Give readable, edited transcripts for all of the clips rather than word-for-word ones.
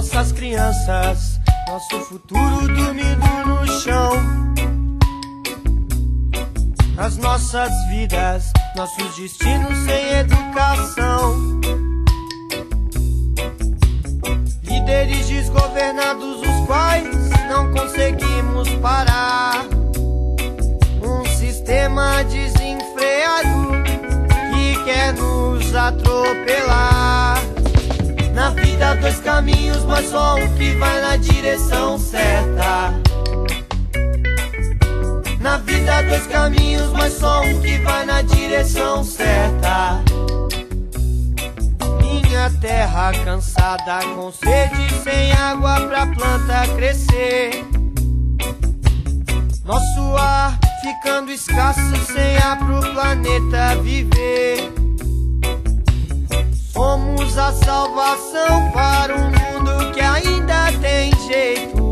nossas crianças, nosso futuro dormindo no chão. As nossas vidas, nossos destinos sem educação. Líderes desgovernados, os quais não conseguimos parar. Um sistema desenfreado que quer nos atropelar. Na vida dois caminhos, mas só um que vai na direção certa. Na vida dois caminhos, mas só um que vai na direção certa. Minha terra cansada, com sede, sem água pra planta crescer. Nosso ar ficando escasso, sem ar pro planeta viver. Somos a salvação para um mundo que ainda tem jeito.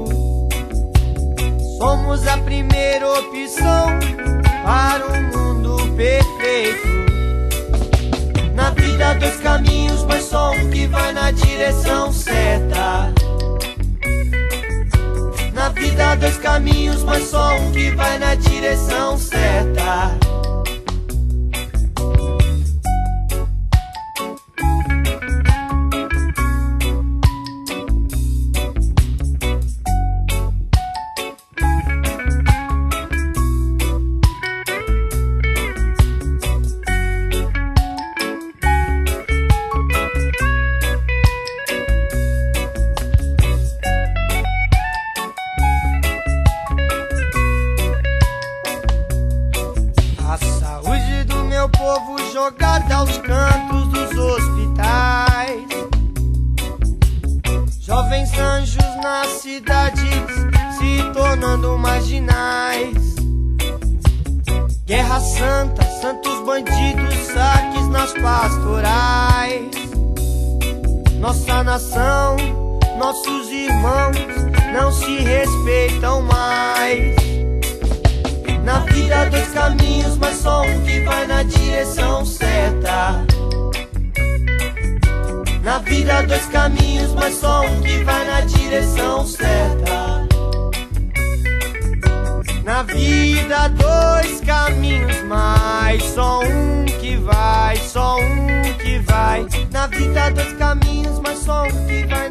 Somos a primeira opção para um mundo perfeito. Na vida dois caminhos, mas só um que vai na direção certa. Na vida dois caminhos, mas só um que vai na direção certa. Povo jogado aos cantos dos hospitais. Jovens anjos nas cidades se tornando marginais. Guerra santa, santos bandidos, saques nas pastorais. Nossa nação, nossos irmãos não se respeitam mais. Na vida dois caminhos, mas só um que vai na direção certa. Na vida dois caminhos, mas só um que vai na direção certa. Na vida dois caminhos, mas só um que vai, só um que vai. Na vida dois caminhos, mas só um que vai.